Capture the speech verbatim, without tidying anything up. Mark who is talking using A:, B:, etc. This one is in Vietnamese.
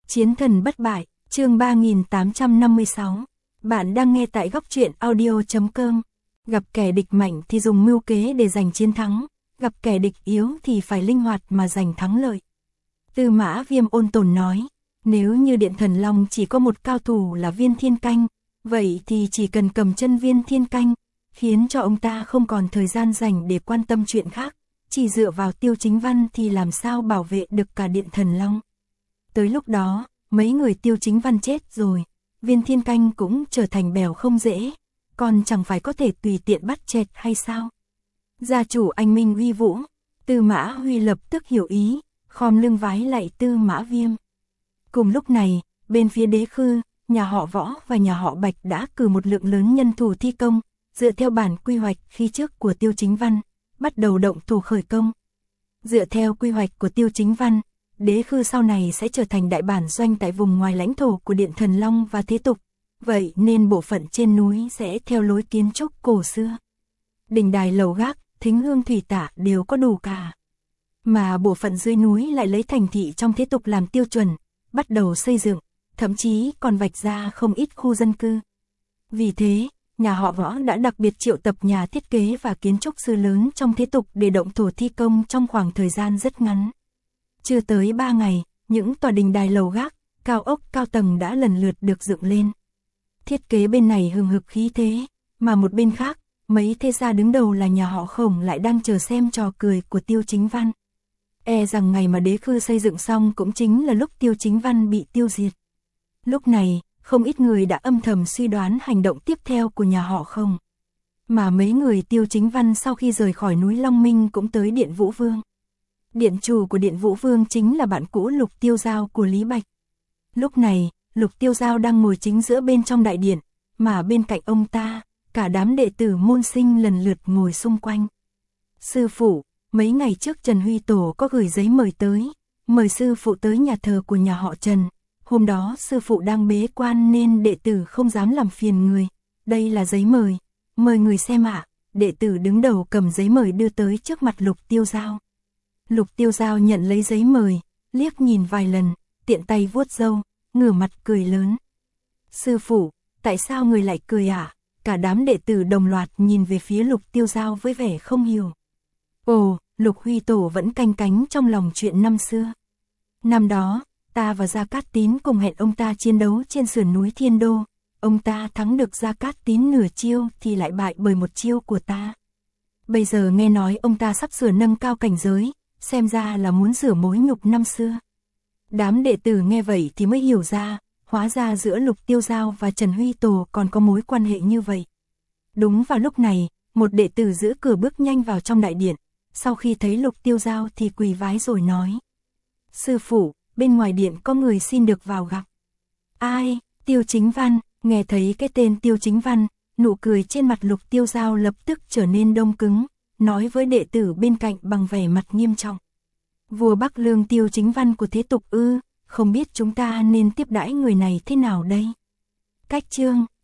A: Chiến thần bất bại, chương ba nghìn tám trăm năm mươi sáu. Bạn đang nghe tại góc truyện audio chấm com. Gặp kẻ địch mạnh thì dùng mưu kế để giành chiến thắng, gặp kẻ địch yếu thì phải linh hoạt mà giành thắng lợi. Tư Mã Viêm ôn tồn nói, nếu như Điện Thần Long chỉ có một cao thủ là Viên Thiên Canh, vậy thì chỉ cần cầm chân Viên Thiên Canh, khiến cho ông ta không còn thời gian dành để quan tâm chuyện khác, chỉ dựa vào Tiêu Chính Văn thì làm sao bảo vệ được cả Điện Thần Long. Tới lúc đó, mấy người Tiêu Chính Văn chết rồi, Viên Thiên Canh cũng trở thành bèo không dễ, còn chẳng phải có thể tùy tiện bắt chẹt hay sao? Gia chủ anh minh uy vũ, Tư Mã Huy lập tức hiểu ý, khom lưng vái lạy Tư Mã Viêm. Cùng lúc này, bên phía Đế Khư, nhà họ Võ và nhà họ Bạch đã cử một lượng lớn nhân thủ thi công, dựa theo bản quy hoạch khi trước của Tiêu Chính Văn, bắt đầu động thủ khởi công. Dựa theo quy hoạch của Tiêu Chính Văn, Đế Khư sau này sẽ trở thành đại bản doanh tại vùng ngoài lãnh thổ của Điện Thần Long và thế tục, vậy nên bộ phận trên núi sẽ theo lối kiến trúc cổ xưa. Đình đài lầu gác, thính hương thủy tạ đều có đủ cả. Mà bộ phận dưới núi lại lấy thành thị trong thế tục làm tiêu chuẩn, bắt đầu xây dựng, thậm chí còn vạch ra không ít khu dân cư. Vì thế, nhà họ Võ đã đặc biệt triệu tập nhà thiết kế và kiến trúc sư lớn trong thế tục để động thổ thi công trong khoảng thời gian rất ngắn. Chưa tới ba ngày, những tòa đình đài lầu gác, cao ốc cao tầng đã lần lượt được dựng lên. Thiết kế bên này hừng hực khí thế, mà một bên khác, mấy thế gia đứng đầu là nhà họ Khổng lại đang chờ xem trò cười của Tiêu Chính Văn. E rằng ngày mà Đế Khư xây dựng xong cũng chính là lúc Tiêu Chính Văn bị tiêu diệt. Lúc này, không ít người đã âm thầm suy đoán hành động tiếp theo của nhà họ Khổng. Mà mấy người Tiêu Chính Văn sau khi rời khỏi núi Long Minh cũng tới Điện Vũ Vương. Điện chủ của Điện Vũ Vương chính là bạn cũ Lục Tiêu Giao của Lý Bạch. Lúc này, Lục Tiêu Giao đang ngồi chính giữa bên trong đại điện, mà bên cạnh ông ta, cả đám đệ tử môn sinh lần lượt ngồi xung quanh. Sư phụ, mấy ngày trước Trần Huy Tổ có gửi giấy mời tới, mời sư phụ tới nhà thờ của nhà họ Trần. Hôm đó sư phụ đang bế quan nên đệ tử không dám làm phiền người. Đây là giấy mời, mời người xem ạ. Đệ tử đứng đầu cầm giấy mời đưa tới trước mặt Lục Tiêu Giao. Lục Tiêu Giao nhận lấy giấy mời, liếc nhìn vài lần, tiện tay vuốt râu, ngửa mặt cười lớn. Sư phụ, tại sao người lại cười ạ? À? Cả đám đệ tử đồng loạt nhìn về phía Lục Tiêu Giao với vẻ không hiểu. Ồ, Lục Huy Tổ vẫn canh cánh trong lòng chuyện năm xưa. Năm đó, ta và Gia Cát Tín cùng hẹn ông ta chiến đấu trên sườn núi Thiên Đô. Ông ta thắng được Gia Cát Tín nửa chiêu thì lại bại bởi một chiêu của ta. Bây giờ nghe nói ông ta sắp sửa nâng cao cảnh giới, xem ra là muốn rửa mối nhục năm xưa. Đám đệ tử nghe vậy thì mới hiểu ra, hóa ra giữa Lục Tiêu Giao và Trần Huy Tổ còn có mối quan hệ như vậy. Đúng vào lúc này, một đệ tử giữ cửa bước nhanh vào trong đại điện, sau khi thấy Lục Tiêu Giao thì quỳ vái rồi nói. Sư phụ, bên ngoài điện có người xin được vào gặp. Ai? Tiêu Chính Văn. Nghe thấy cái tên Tiêu Chính Văn, nụ cười trên mặt Lục Tiêu Giao lập tức trở nên đông cứng, nói với đệ tử bên cạnh bằng vẻ mặt nghiêm trọng. Vua Bắc Lương Tiêu Chính Văn của thế tục ư, không biết chúng ta nên tiếp đãi người này thế nào đây? Cách chương,